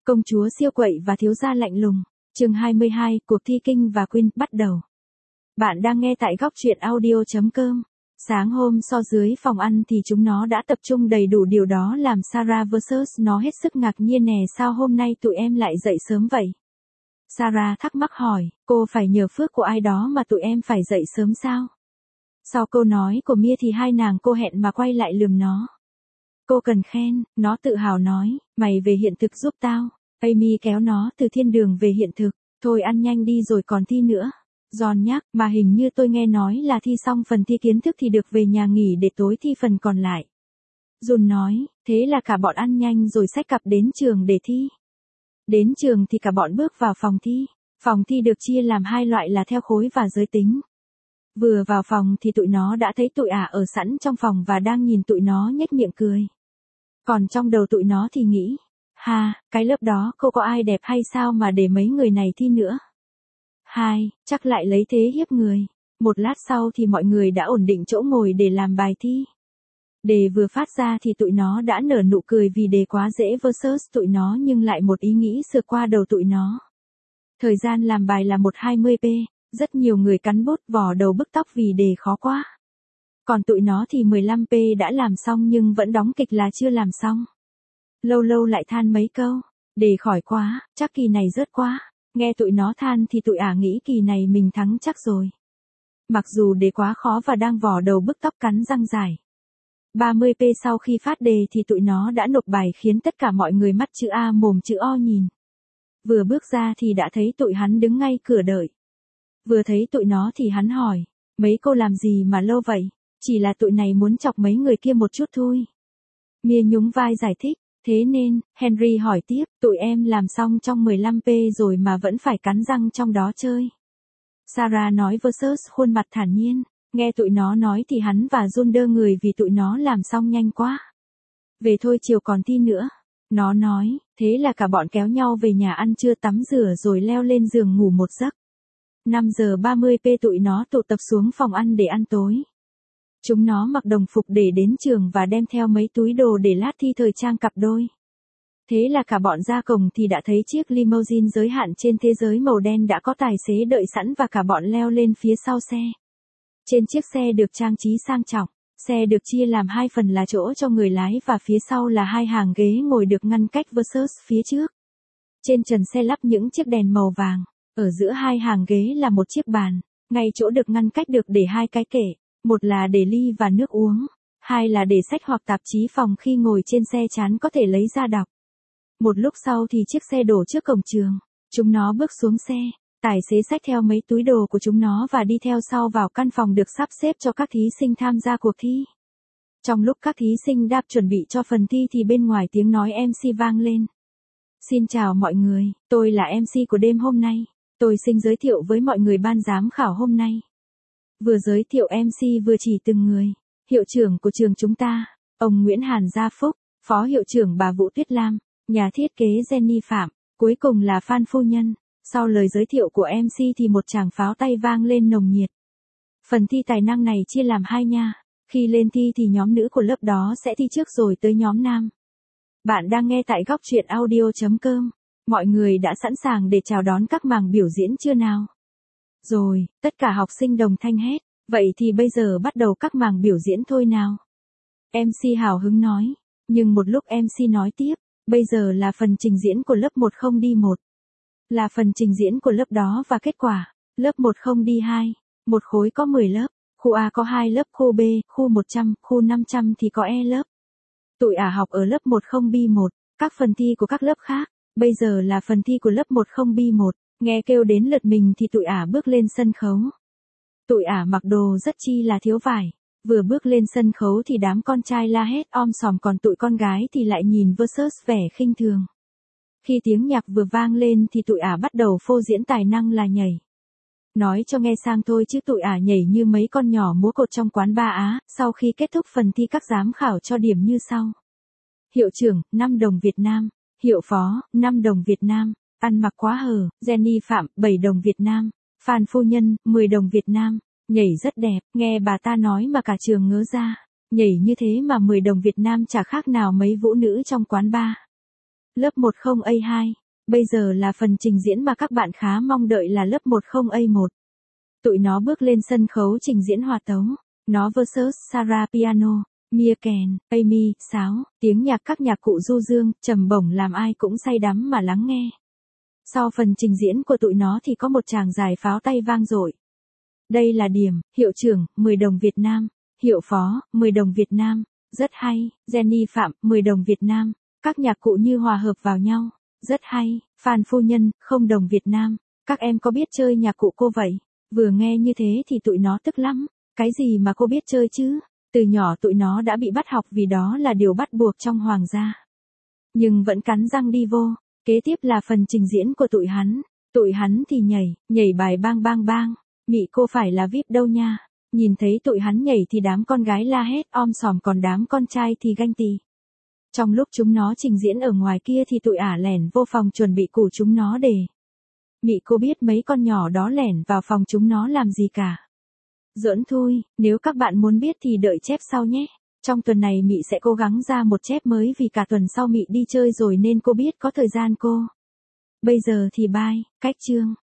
Công chúa siêu quậy và thiếu gia lạnh lùng. Chương 22, cuộc thi King và Queen bắt đầu. Bạn đang nghe tại góc truyện audio.com. Sáng hôm so dưới phòng ăn thì chúng nó đã tập trung đầy đủ, điều đó làm Sarah vs nó hết sức ngạc nhiên. Nè, sao hôm nay tụi em lại dậy sớm vậy? Sarah thắc mắc hỏi, cô phải nhờ phước của ai đó mà tụi em phải dậy sớm sao? Sau câu nói của Mia thì hai nàng cô hẹn mà quay lại lườm nó. Cô cần khen, nó tự hào nói, mày về hiện thực giúp tao. Amy kéo nó từ thiên đường về hiện thực. Thôi ăn nhanh đi rồi còn thi nữa. John nhắc, mà hình như tôi nghe nói là thi xong phần thi kiến thức thì được về nhà nghỉ để tối thi phần còn lại. Jun nói, thế là cả bọn ăn nhanh rồi xách cặp đến trường để thi. Đến trường thì cả bọn bước vào phòng thi. Phòng thi được chia làm hai loại là theo khối và giới tính. Vừa vào phòng thì tụi nó đã thấy tụi ở sẵn trong phòng và đang nhìn tụi nó nhếch miệng cười. Còn trong đầu tụi nó thì nghĩ, cái lớp đó cô có ai đẹp hay sao mà để mấy người này thi nữa? Chắc lại lấy thế hiếp người. Một lát sau thì mọi người đã ổn định chỗ ngồi để làm bài thi. Đề vừa phát ra thì tụi nó đã nở nụ cười vì đề quá dễ versus tụi nó, nhưng lại một ý nghĩ sượt qua đầu tụi nó. Thời gian làm bài là 1:20p, rất nhiều người cắn bút vò đầu bứt tóc vì đề khó quá. Còn tụi nó thì 15p đã làm xong nhưng vẫn đóng kịch là chưa làm xong. Lâu lâu lại than mấy câu, đề khỏi quá, chắc kỳ này rớt quá. Nghe tụi nó than thì tụi nghĩ kỳ này mình thắng chắc rồi. Mặc dù đề quá khó và đang vò đầu bứt tóc cắn răng giải. 30p sau khi phát đề thì tụi nó đã nộp bài khiến tất cả mọi người mắt chữ A mồm chữ O nhìn. Vừa bước ra thì đã thấy tụi hắn đứng ngay cửa đợi. Vừa thấy tụi nó thì hắn hỏi, mấy cô làm gì mà lâu vậy? Chỉ là tụi này muốn chọc mấy người kia một chút thôi. Mia nhún vai giải thích. Thế nên, Henry hỏi tiếp, tụi em làm xong trong 15p rồi mà vẫn phải cắn răng trong đó chơi. Sarah nói versus khuôn mặt thản nhiên. Nghe tụi nó nói thì hắn và Jun đơ người vì tụi nó làm xong nhanh quá. Về thôi, chiều còn thi nữa. Nó nói, thế là cả bọn kéo nhau về nhà ăn trưa, tắm rửa rồi leo lên giường ngủ một giấc. 5:30p tụi nó tụ tập xuống phòng ăn để ăn tối. Chúng nó mặc đồng phục để đến trường và đem theo mấy túi đồ để lát thi thời trang cặp đôi. Thế là cả bọn ra cổng thì đã thấy chiếc limousine giới hạn trên thế giới màu đen đã có tài xế đợi sẵn và cả bọn leo lên phía sau xe. Trên chiếc xe được trang trí sang trọng, xe được chia làm hai phần là chỗ cho người lái và phía sau là hai hàng ghế ngồi được ngăn cách versus phía trước. Trên trần xe lắp những chiếc đèn màu vàng, ở giữa hai hàng ghế là một chiếc bàn, ngay chỗ được ngăn cách được để hai cái kệ. Một là để ly và nước uống, hai là để sách hoặc tạp chí phòng khi ngồi trên xe chán có thể lấy ra đọc. Một lúc sau thì chiếc xe đổ trước cổng trường. Chúng nó bước xuống xe, tài xế xách theo mấy túi đồ của chúng nó và đi theo sau vào căn phòng được sắp xếp cho các thí sinh tham gia cuộc thi. Trong lúc các thí sinh đáp chuẩn bị cho phần thi thì bên ngoài tiếng nói MC vang lên. Xin chào mọi người, tôi là MC của đêm hôm nay. Tôi xin giới thiệu với mọi người ban giám khảo hôm nay. Vừa giới thiệu MC vừa chỉ từng người. Hiệu trưởng của trường chúng ta, ông Nguyễn Hàn Gia Phúc, phó hiệu trưởng bà Vũ Tuyết Lam, nhà thiết kế Jenny Phạm, cuối cùng là Phan phu nhân. Sau lời giới thiệu của MC thì một tràng pháo tay vang lên nồng nhiệt. Phần thi tài năng này chia làm hai nha. Khi lên thi thì nhóm nữ của lớp đó sẽ thi trước rồi tới nhóm nam. Bạn đang nghe tại góc truyện audio.com. Mọi người đã sẵn sàng để chào đón các màn biểu diễn chưa nào? Rồi, tất cả học sinh đồng thanh hét. Vậy thì bây giờ bắt đầu các màn biểu diễn thôi nào. MC hào hứng nói. Nhưng một lúc MC nói tiếp. Bây giờ là phần trình diễn của lớp 10D1. Là phần trình diễn của lớp đó và kết quả. Lớp 10D2. Một khối có 10 lớp. Khu A có 2 lớp, khu B, khu 100, khu 500 thì có E lớp. Tụi học ở lớp 10B1. Các phần thi của các lớp khác. Bây giờ là phần thi của lớp 10B1. Nghe kêu đến lượt mình thì tụi bước lên sân khấu. Tụi mặc đồ rất chi là thiếu vải. Vừa bước lên sân khấu thì đám con trai la hét om sòm, còn tụi con gái thì lại nhìn versus vẻ khinh thường. Khi tiếng nhạc vừa vang lên thì tụi bắt đầu phô diễn tài năng là nhảy. Nói cho nghe sang thôi chứ tụi nhảy như mấy con nhỏ múa cột trong quán bar Á. Sau khi kết thúc phần thi các giám khảo cho điểm như sau. Hiệu trưởng, 5 đồng Việt Nam. Hiệu phó, 5 đồng Việt Nam. Ăn mặc quá hở, Jenny Phạm, 7 đồng Việt Nam. Phan phu nhân, 10 đồng Việt Nam. Nhảy rất đẹp, nghe bà ta nói mà cả trường ngớ ra. Nhảy như thế mà 10 đồng Việt Nam chả khác nào mấy vũ nữ trong quán bar. Lớp 10A2. Bây giờ là phần trình diễn mà các bạn khá mong đợi là lớp 10A1. Tụi nó bước lên sân khấu trình diễn hòa tấu. Nó versus Sarah piano, Mia kèn, Amy sáo, tiếng nhạc các nhạc cụ du dương, trầm bổng làm ai cũng say đắm mà lắng nghe. Sau phần trình diễn của tụi nó thì có một tràng giải pháo tay vang dội. Đây là điểm, hiệu trưởng, 10 đồng Việt Nam, hiệu phó, 10 đồng Việt Nam, rất hay, Jenny Phạm, 10 đồng Việt Nam, các nhạc cụ như hòa hợp vào nhau, rất hay, Phan Phu Nhân, 0 đồng Việt Nam, các em có biết chơi nhạc cụ cô vậy? Vừa nghe như thế thì tụi nó tức lắm, cái gì mà cô biết chơi chứ? Từ nhỏ tụi nó đã bị bắt học vì đó là điều bắt buộc trong hoàng gia. Nhưng vẫn cắn răng đi vô. Kế tiếp là phần trình diễn của tụi hắn thì nhảy bài bang bang bang, mị cô phải là VIP đâu nha. Nhìn thấy tụi hắn nhảy thì đám con gái la hét om sòm còn đám con trai thì ganh tị. Trong lúc chúng nó trình diễn ở ngoài kia thì tụi ả lẻn vô phòng chuẩn bị củ chúng nó để. Mị cô biết mấy con nhỏ đó lẻn vào phòng chúng nó làm gì cả. Giỡn thôi, nếu các bạn muốn biết thì đợi chép sau nhé. Trong tuần này Mị sẽ cố gắng ra một chép mới vì cả tuần sau Mị đi chơi rồi nên cô biết có thời gian cô. Bây giờ thì bye, cách chương.